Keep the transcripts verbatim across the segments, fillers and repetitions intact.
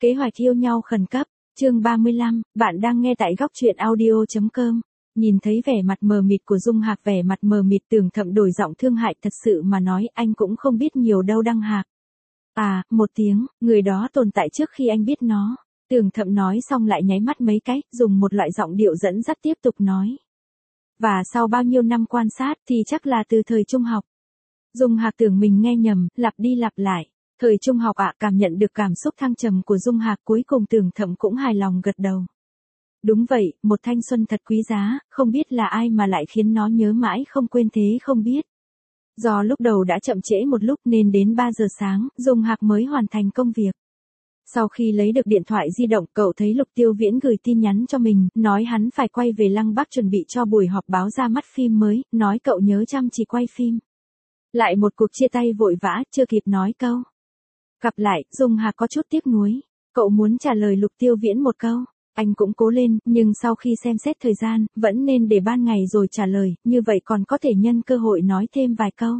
Kế hoạch yêu nhau khẩn cấp, chương ba mươi lăm, bạn đang nghe tại góc truyện audio chấm com. Nhìn thấy vẻ mặt mờ mịt của Dung Hạc, vẻ mặt mờ mịt, Tưởng Thậm đổi giọng thương hại, thật sự mà nói anh cũng không biết nhiều đâu Đăng Hạc. À, một tiếng, người đó tồn tại trước khi anh biết nó. Tưởng Thậm nói xong lại nháy mắt mấy cái, dùng một loại giọng điệu dẫn dắt tiếp tục nói. Và sau bao nhiêu năm quan sát thì chắc là từ thời trung học. Dung Hạc tưởng mình nghe nhầm, lặp đi lặp lại. Thời trung học ạ, cảm nhận được cảm xúc thăng trầm của Dung Hạc, cuối cùng Tưởng Thậm cũng hài lòng gật đầu. Đúng vậy, một thanh xuân thật quý giá, không biết là ai mà lại khiến nó nhớ mãi không quên thế không biết. Do lúc đầu đã chậm trễ một lúc nên đến ba giờ sáng, Dung Hạc mới hoàn thành công việc. Sau khi lấy được điện thoại di động, cậu thấy Lục Tiêu Viễn gửi tin nhắn cho mình, nói hắn phải quay về Lăng Bắc chuẩn bị cho buổi họp báo ra mắt phim mới, nói cậu nhớ chăm chỉ quay phim. Lại một cuộc chia tay vội vã, chưa kịp nói câu gặp lại, Dung Hạc có chút tiếc nuối. Cậu muốn trả lời Lục Tiêu Viễn một câu, anh cũng cố lên, nhưng sau khi xem xét thời gian, vẫn nên để ban ngày rồi trả lời, như vậy còn có thể nhân cơ hội nói thêm vài câu.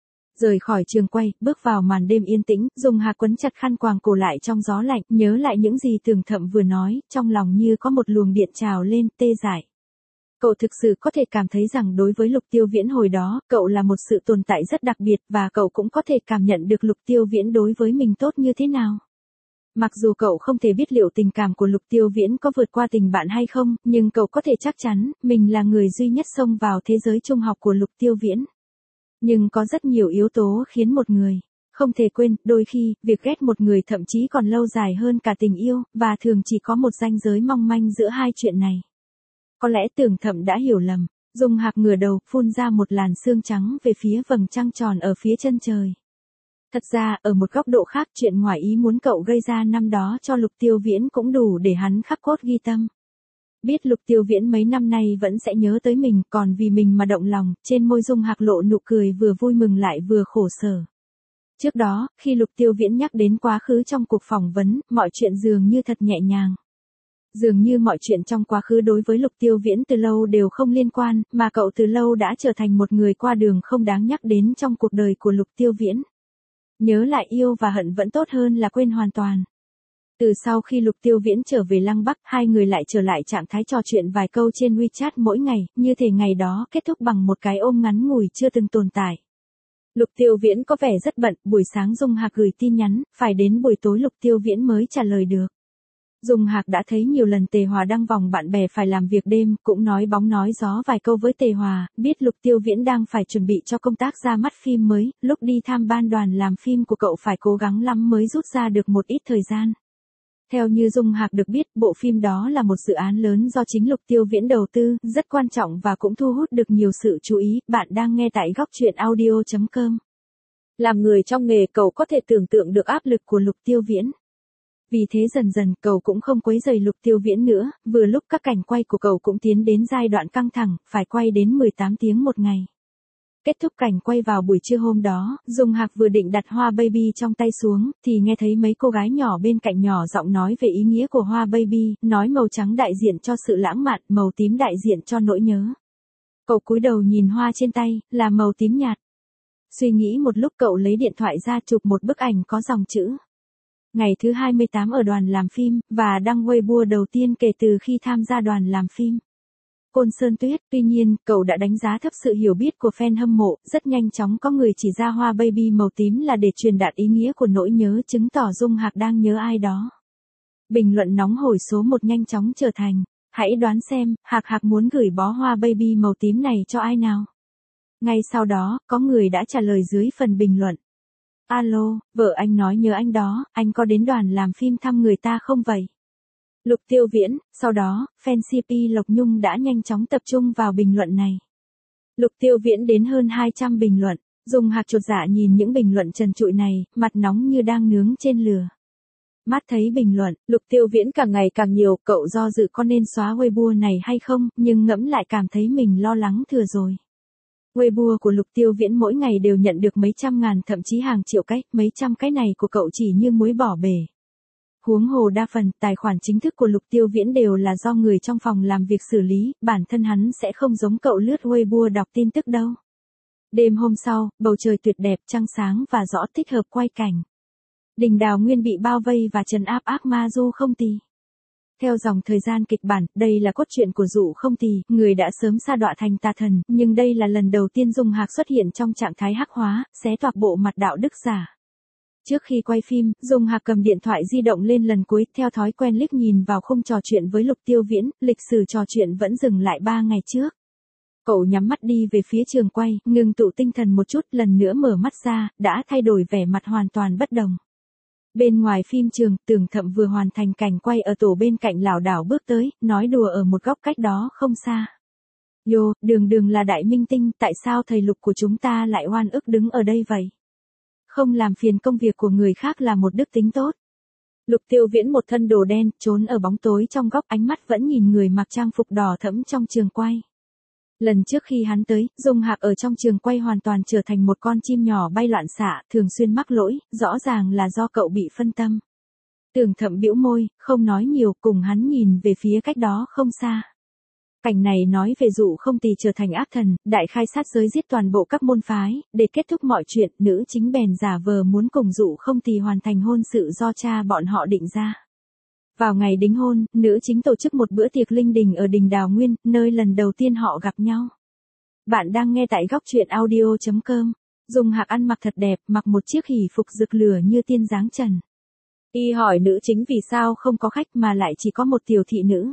Rời khỏi trường quay, bước vào màn đêm yên tĩnh, Dung Hạc quấn chặt khăn quàng cổ lại trong gió lạnh, nhớ lại những gì Tưởng Thậm vừa nói, trong lòng như có một luồng điện trào lên, tê dại. Cậu thực sự có thể cảm thấy rằng đối với Lục Tiêu Viễn hồi đó, cậu là một sự tồn tại rất đặc biệt, và cậu cũng có thể cảm nhận được Lục Tiêu Viễn đối với mình tốt như thế nào. Mặc dù cậu không thể biết liệu tình cảm của Lục Tiêu Viễn có vượt qua tình bạn hay không, nhưng cậu có thể chắc chắn, mình là người duy nhất xông vào thế giới trung học của Lục Tiêu Viễn. Nhưng có rất nhiều yếu tố khiến một người không thể quên, đôi khi, việc ghét một người thậm chí còn lâu dài hơn cả tình yêu, và thường chỉ có một ranh giới mong manh giữa hai chuyện này. Có lẽ Tưởng Thậm đã hiểu lầm. Dung Hạc ngửa đầu, phun ra một làn sương trắng về phía vầng trăng tròn ở phía chân trời. Thật ra, ở một góc độ khác, chuyện ngoài ý muốn cậu gây ra năm đó cho Lục Tiêu Viễn cũng đủ để hắn khắc cốt ghi tâm. Biết Lục Tiêu Viễn mấy năm nay vẫn sẽ nhớ tới mình, còn vì mình mà động lòng, trên môi Dung Hạc lộ nụ cười vừa vui mừng lại vừa khổ sở. Trước đó, khi Lục Tiêu Viễn nhắc đến quá khứ trong cuộc phỏng vấn, mọi chuyện dường như thật nhẹ nhàng. Dường như mọi chuyện trong quá khứ đối với Lục Tiêu Viễn từ lâu đều không liên quan, mà cậu từ lâu đã trở thành một người qua đường không đáng nhắc đến trong cuộc đời của Lục Tiêu Viễn. Nhớ lại yêu và hận vẫn tốt hơn là quên hoàn toàn. Từ sau khi Lục Tiêu Viễn trở về Lăng Bắc, hai người lại trở lại trạng thái trò chuyện vài câu trên WeChat mỗi ngày, như thể ngày đó kết thúc bằng một cái ôm ngắn ngủi chưa từng tồn tại. Lục Tiêu Viễn có vẻ rất bận, buổi sáng Dung Hạc gửi tin nhắn, phải đến buổi tối Lục Tiêu Viễn mới trả lời được. Dung Hạc đã thấy nhiều lần Tề Hòa đăng vòng bạn bè phải làm việc đêm, cũng nói bóng nói gió vài câu với Tề Hòa, biết Lục Tiêu Viễn đang phải chuẩn bị cho công tác ra mắt phim mới, lúc đi thăm ban đoàn làm phim của cậu phải cố gắng lắm mới rút ra được một ít thời gian. Theo như Dung Hạc được biết, bộ phim đó là một dự án lớn do chính Lục Tiêu Viễn đầu tư, rất quan trọng và cũng thu hút được nhiều sự chú ý. Bạn đang nghe tại góc truyện audio chấm com. Làm người trong nghề, cậu có thể tưởng tượng được áp lực của Lục Tiêu Viễn. Vì thế dần dần cậu cũng không quấy rầy Lục Tiêu Viễn nữa, vừa lúc các cảnh quay của cậu cũng tiến đến giai đoạn căng thẳng, phải quay đến mười tám tiếng một ngày. Kết thúc cảnh quay vào buổi trưa hôm đó, Dung Hạc vừa định đặt hoa baby trong tay xuống, thì nghe thấy mấy cô gái nhỏ bên cạnh nhỏ giọng nói về ý nghĩa của hoa baby, nói màu trắng đại diện cho sự lãng mạn, màu tím đại diện cho nỗi nhớ. Cậu cúi đầu nhìn hoa trên tay, là màu tím nhạt. Suy nghĩ một lúc cậu lấy điện thoại ra chụp một bức ảnh có dòng chữ. Ngày thứ hai mươi tám ở đoàn làm phim, và đăng Weibo đầu tiên kể từ khi tham gia đoàn làm phim Côn Sơn Tuyết. Tuy nhiên, cậu đã đánh giá thấp sự hiểu biết của fan hâm mộ, rất nhanh chóng có người chỉ ra hoa baby màu tím là để truyền đạt ý nghĩa của nỗi nhớ, chứng tỏ Dung Hạc đang nhớ ai đó. Bình luận nóng hổi số một nhanh chóng trở thành, hãy đoán xem, Hạc Hạc muốn gửi bó hoa baby màu tím này cho ai nào? Ngay sau đó, có người đã trả lời dưới phần bình luận. Alo, vợ anh nói nhớ anh đó, anh có đến đoàn làm phim thăm người ta không vậy? Lục Tiêu Viễn. Sau đó, fan xê pê Lộc Nhung đã nhanh chóng tập trung vào bình luận này. Lục Tiêu Viễn đến hơn hai trăm bình luận. Dung Hạc chột dạ nhìn những bình luận trần trụi này, mặt nóng như đang nướng trên lửa. Mắt thấy bình luận, Lục Tiêu Viễn càng ngày càng nhiều, cậu do dự có nên xóa Weibo này hay không, nhưng ngẫm lại cảm thấy mình lo lắng thừa rồi. Weibo của Lục Tiêu Viễn mỗi ngày đều nhận được mấy trăm ngàn thậm chí hàng triệu cái, mấy trăm cái này của cậu chỉ như muối bỏ bể. Huống hồ đa phần, tài khoản chính thức của Lục Tiêu Viễn đều là do người trong phòng làm việc xử lý, bản thân hắn sẽ không giống cậu lướt Weibo đọc tin tức đâu. Đêm hôm sau, bầu trời tuyệt đẹp, trăng sáng và rõ, thích hợp quay cảnh. Đình Đào Nguyên bị bao vây và trấn áp ác ma Du Không Tì. Theo dòng thời gian kịch bản, đây là cốt truyện của Dụ Không Tì, người đã sớm sa đọa thành tà thần, nhưng đây là lần đầu tiên Dung Hạc xuất hiện trong trạng thái hắc hóa, xé toạc bộ mặt đạo đức giả. Trước khi quay phim, Dung Hạc cầm điện thoại di động lên lần cuối, theo thói quen liếc nhìn vào khung trò chuyện với Lục Tiêu Viễn, lịch sử trò chuyện vẫn dừng lại ba ngày trước. Cậu nhắm mắt đi về phía trường quay, ngừng tụ tinh thần một chút, lần nữa mở mắt ra, đã thay đổi vẻ mặt hoàn toàn bất đồng. Bên ngoài phim trường, Tưởng Thậm vừa hoàn thành cảnh quay ở tổ bên cạnh lảo đảo bước tới, nói đùa ở một góc cách đó không xa. Yo, Đường Đường là đại minh tinh, tại sao thầy Lục của chúng ta lại oan ức đứng ở đây vậy? Không làm phiền công việc của người khác là một đức tính tốt. Lục Tiêu Viễn một thân đồ đen, trốn ở bóng tối trong góc, ánh mắt vẫn nhìn người mặc trang phục đỏ thẫm trong trường quay. Lần trước khi hắn tới, Dung Hạc ở trong trường quay hoàn toàn trở thành một con chim nhỏ bay loạn xạ, thường xuyên mắc lỗi, rõ ràng là do cậu bị phân tâm. Tưởng Thậm bĩu môi, không nói nhiều, cùng hắn nhìn về phía cách đó không xa. Cảnh này nói về Dụ Không Tì trở thành ác thần, đại khai sát giới giết toàn bộ các môn phái, để kết thúc mọi chuyện, nữ chính bèn giả vờ muốn cùng Dụ Không Tì hoàn thành hôn sự do cha bọn họ định ra. Vào ngày đính hôn, nữ chính tổ chức một bữa tiệc linh đình ở đình Đào Nguyên, nơi lần đầu tiên họ gặp nhau. Bạn đang nghe tại góc truyện audio chấm com. Dung Hạc ăn mặc thật đẹp, mặc một chiếc hỷ phục rực lửa như tiên dáng trần. Y hỏi nữ chính vì sao không có khách mà lại chỉ có một tiểu thị nữ.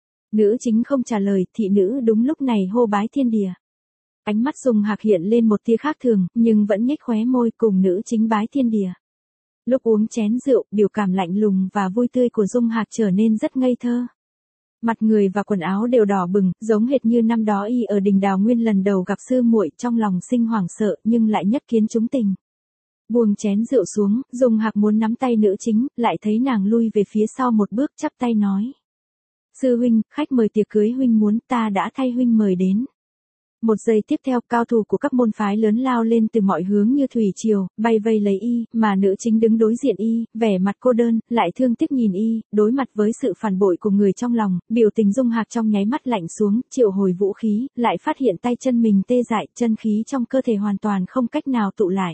Nữ chính không trả lời, thị nữ đúng lúc này hô bái thiên địa. Ánh mắt Dung Hạc hiện lên một tia khác thường, nhưng vẫn nhếch khóe môi cùng nữ chính bái thiên địa. Lúc uống chén rượu, biểu cảm lạnh lùng và vui tươi của Dung Hạc trở nên rất ngây thơ. Mặt người và quần áo đều đỏ bừng, giống hệt như năm đó y ở đình Đào Nguyên lần đầu gặp sư muội, trong lòng sinh hoảng sợ nhưng lại nhất kiến chúng tình. Buông chén rượu xuống, Dung Hạc muốn nắm tay nữ chính, lại thấy nàng lui về phía sau một bước, chắp tay nói. Sư huynh, khách mời tiệc cưới huynh muốn, ta đã thay huynh mời đến. Một giây tiếp theo, cao thủ của các môn phái lớn lao lên từ mọi hướng như thủy triều, bay vây lấy y, mà nữ chính đứng đối diện y, vẻ mặt cô đơn, lại thương tiếc nhìn y, đối mặt với sự phản bội của người trong lòng, biểu tình Dung Hạc trong nháy mắt lạnh xuống, triệu hồi vũ khí, lại phát hiện tay chân mình tê dại, chân khí trong cơ thể hoàn toàn không cách nào tụ lại.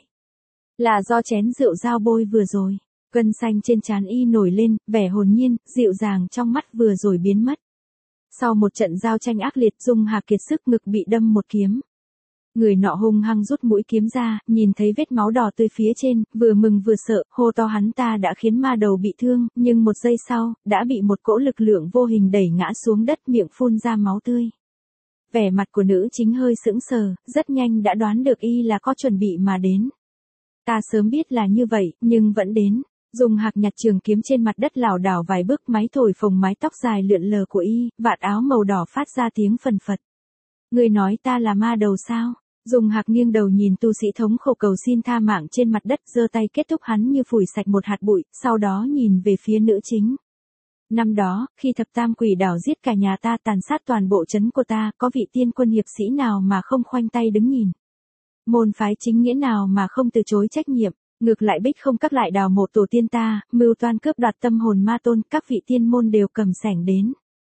Là do chén rượu dao bôi vừa rồi. Gân xanh trên trán y nổi lên, vẻ hồn nhiên, dịu dàng trong mắt vừa rồi biến mất. Sau một trận giao tranh ác liệt, Dung Hạc kiệt sức, ngực bị đâm một kiếm. Người nọ hung hăng rút mũi kiếm ra, nhìn thấy vết máu đỏ tươi phía trên, vừa mừng vừa sợ, hô to hắn ta đã khiến ma đầu bị thương, nhưng một giây sau, đã bị một cỗ lực lượng vô hình đẩy ngã xuống đất, miệng phun ra máu tươi. Vẻ mặt của nữ chính hơi sững sờ, rất nhanh đã đoán được y là có chuẩn bị mà đến. Ta sớm biết là như vậy, nhưng vẫn đến. Dung Hạc nhặt trường kiếm trên mặt đất lảo đảo vài bước, máy thổi phồng mái tóc dài lượn lờ của y, vạt áo màu đỏ phát ra tiếng phần phật. Người nói ta là ma đầu sao? Dung Hạc nghiêng đầu nhìn tu sĩ thống khổ cầu xin tha mạng trên mặt đất, giơ tay kết thúc hắn như phủi sạch một hạt bụi, sau đó nhìn về phía nữ chính. Năm đó, khi thập tam quỷ đảo giết cả nhà ta, tàn sát toàn bộ trấn của ta, có vị tiên quân hiệp sĩ nào mà không khoanh tay đứng nhìn? Môn phái chính nghĩa nào mà không từ chối trách nhiệm? Ngược lại Bích không các lại đào mộ tổ tiên ta, mưu toan cướp đoạt tâm hồn ma tôn, các vị tiên môn đều cầm sẻng đến.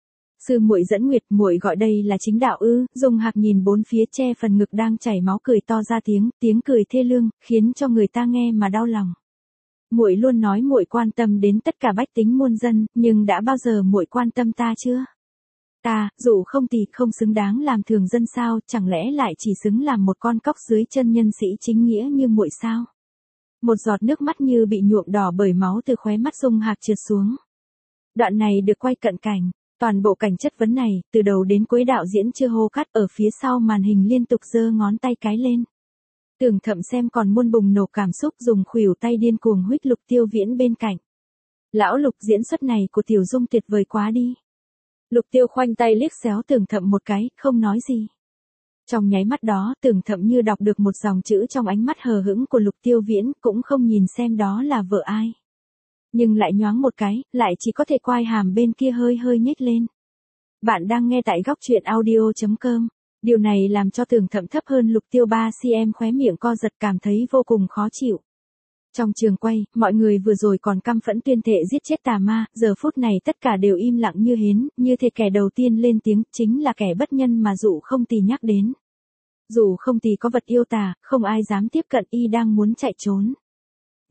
Sư muội dẫn Nguyệt, muội gọi đây là chính đạo ư? Dung Hạc nhìn bốn phía, che phần ngực đang chảy máu, cười to ra tiếng, tiếng cười thê lương, khiến cho người ta nghe mà đau lòng. Muội luôn nói muội quan tâm đến tất cả bách tính muôn dân, nhưng đã bao giờ muội quan tâm ta chưa? Ta, Dụ Không Tì, không xứng đáng làm thường dân sao, chẳng lẽ lại chỉ xứng làm một con cóc dưới chân nhân sĩ chính nghĩa như muội sao? Một giọt nước mắt như bị nhuộm đỏ bởi máu từ khóe mắt Dung Hạc trượt xuống. Đoạn này được quay cận cảnh, toàn bộ cảnh chất vấn này, từ đầu đến cuối đạo diễn chưa hô cắt, ở phía sau màn hình liên tục giơ ngón tay cái lên. Tưởng Thậm xem còn muôn bùng nổ cảm xúc, dùng khuỷu tay điên cuồng huých Lục Tiêu Viễn bên cạnh. Lão Lục, diễn xuất này của Tiểu Dung tuyệt vời quá đi. Lục Tiêu khoanh tay liếc xéo Tưởng Thậm một cái, không nói gì. Trong nháy mắt đó, Tưởng Thậm như đọc được một dòng chữ trong ánh mắt hờ hững của Lục Tiêu Viễn, cũng không nhìn xem đó là vợ ai. Nhưng lại nhoáng một cái, lại chỉ có thể quai hàm bên kia hơi hơi nhếch lên. Bạn đang nghe tại góc truyện audio chấm com. Điều này làm cho Tưởng Thậm thấp hơn Lục Tiêu ba xăng-ti-mét, khóe miệng co giật, cảm thấy vô cùng khó chịu. Trong trường quay, mọi người vừa rồi còn căm phẫn tuyên thệ giết chết tà ma, giờ phút này tất cả đều im lặng như hến, như thể kẻ đầu tiên lên tiếng, chính là kẻ bất nhân mà Dụ Không Tì nhắc đến. Dụ Không Tì có vật yêu tà, không ai dám tiếp cận, y đang muốn chạy trốn.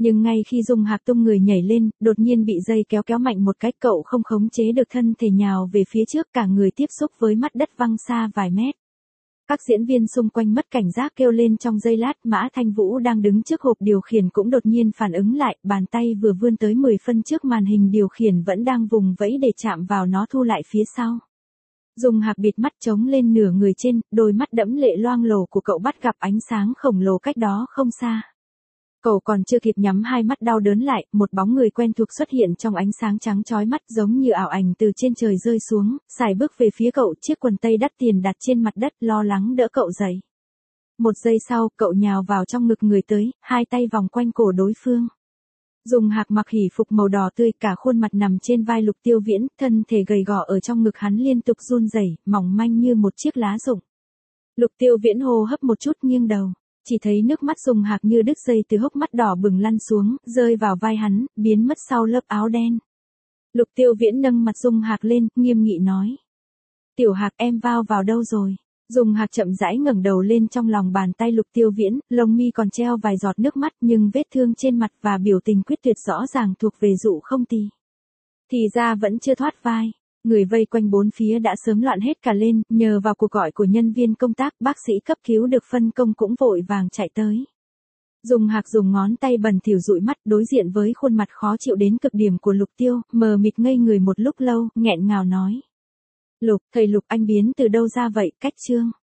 Nhưng ngay khi Dung Hạc tung người nhảy lên, đột nhiên bị dây kéo kéo mạnh một cái, cậu không khống chế được thân thể nhào về phía trước, cả người tiếp xúc với mặt đất văng xa vài mét. Các diễn viên xung quanh mất cảnh giác kêu lên trong giây lát, Mã Thanh Vũ đang đứng trước hộp điều khiển cũng đột nhiên phản ứng lại, bàn tay vừa vươn tới mười phân trước màn hình điều khiển vẫn đang vùng vẫy để chạm vào nó thu lại phía sau. Dung Hạc bịt mắt chống lên nửa người trên, đôi mắt đẫm lệ loang lổ của cậu bắt gặp ánh sáng khổng lồ cách đó không xa. Cậu còn chưa kịp nhắm hai mắt đau đớn lại, một bóng người quen thuộc xuất hiện trong ánh sáng trắng chói mắt giống như ảo ảnh từ trên trời rơi xuống, sải bước về phía cậu, chiếc quần tây đắt tiền đặt trên mặt đất, lo lắng đỡ cậu dậy. Một giây sau, cậu nhào vào trong ngực người tới, hai tay vòng quanh cổ đối phương. Dung Hạc mặc hỉ phục màu đỏ tươi, cả khuôn mặt nằm trên vai Lục Tiêu Viễn, thân thể gầy gò ở trong ngực hắn liên tục run rẩy, mỏng manh như một chiếc lá rụng. Lục Tiêu Viễn hô hấp một chút nghiêng đầu, chỉ thấy nước mắt Dung Hạc như đứt dây từ hốc mắt đỏ bừng lăn xuống, rơi vào vai hắn, biến mất sau lớp áo đen. Lục Tiêu Viễn nâng mặt Dung Hạc lên, nghiêm nghị nói: "Tiểu Hạc, em vào vào đâu rồi?" Dung Hạc chậm rãi ngẩng đầu lên, trong lòng bàn tay Lục Tiêu Viễn, lông mi còn treo vài giọt nước mắt, nhưng vết thương trên mặt và biểu tình quyết tuyệt rõ ràng thuộc về dụ không tì. Thì ra vẫn chưa thoát vai. Người vây quanh bốn phía đã sớm loạn hết cả lên, nhờ vào cuộc gọi của nhân viên công tác, bác sĩ cấp cứu được phân công cũng vội vàng chạy tới. Dung Hạc dùng ngón tay bẩn thỉu dụi mắt, đối diện với khuôn mặt khó chịu đến cực điểm của Lục Tiêu, mờ mịt ngây người một lúc lâu, nghẹn ngào nói: "Lục, thầy Lục, anh biến từ đâu ra vậy?" Cách chương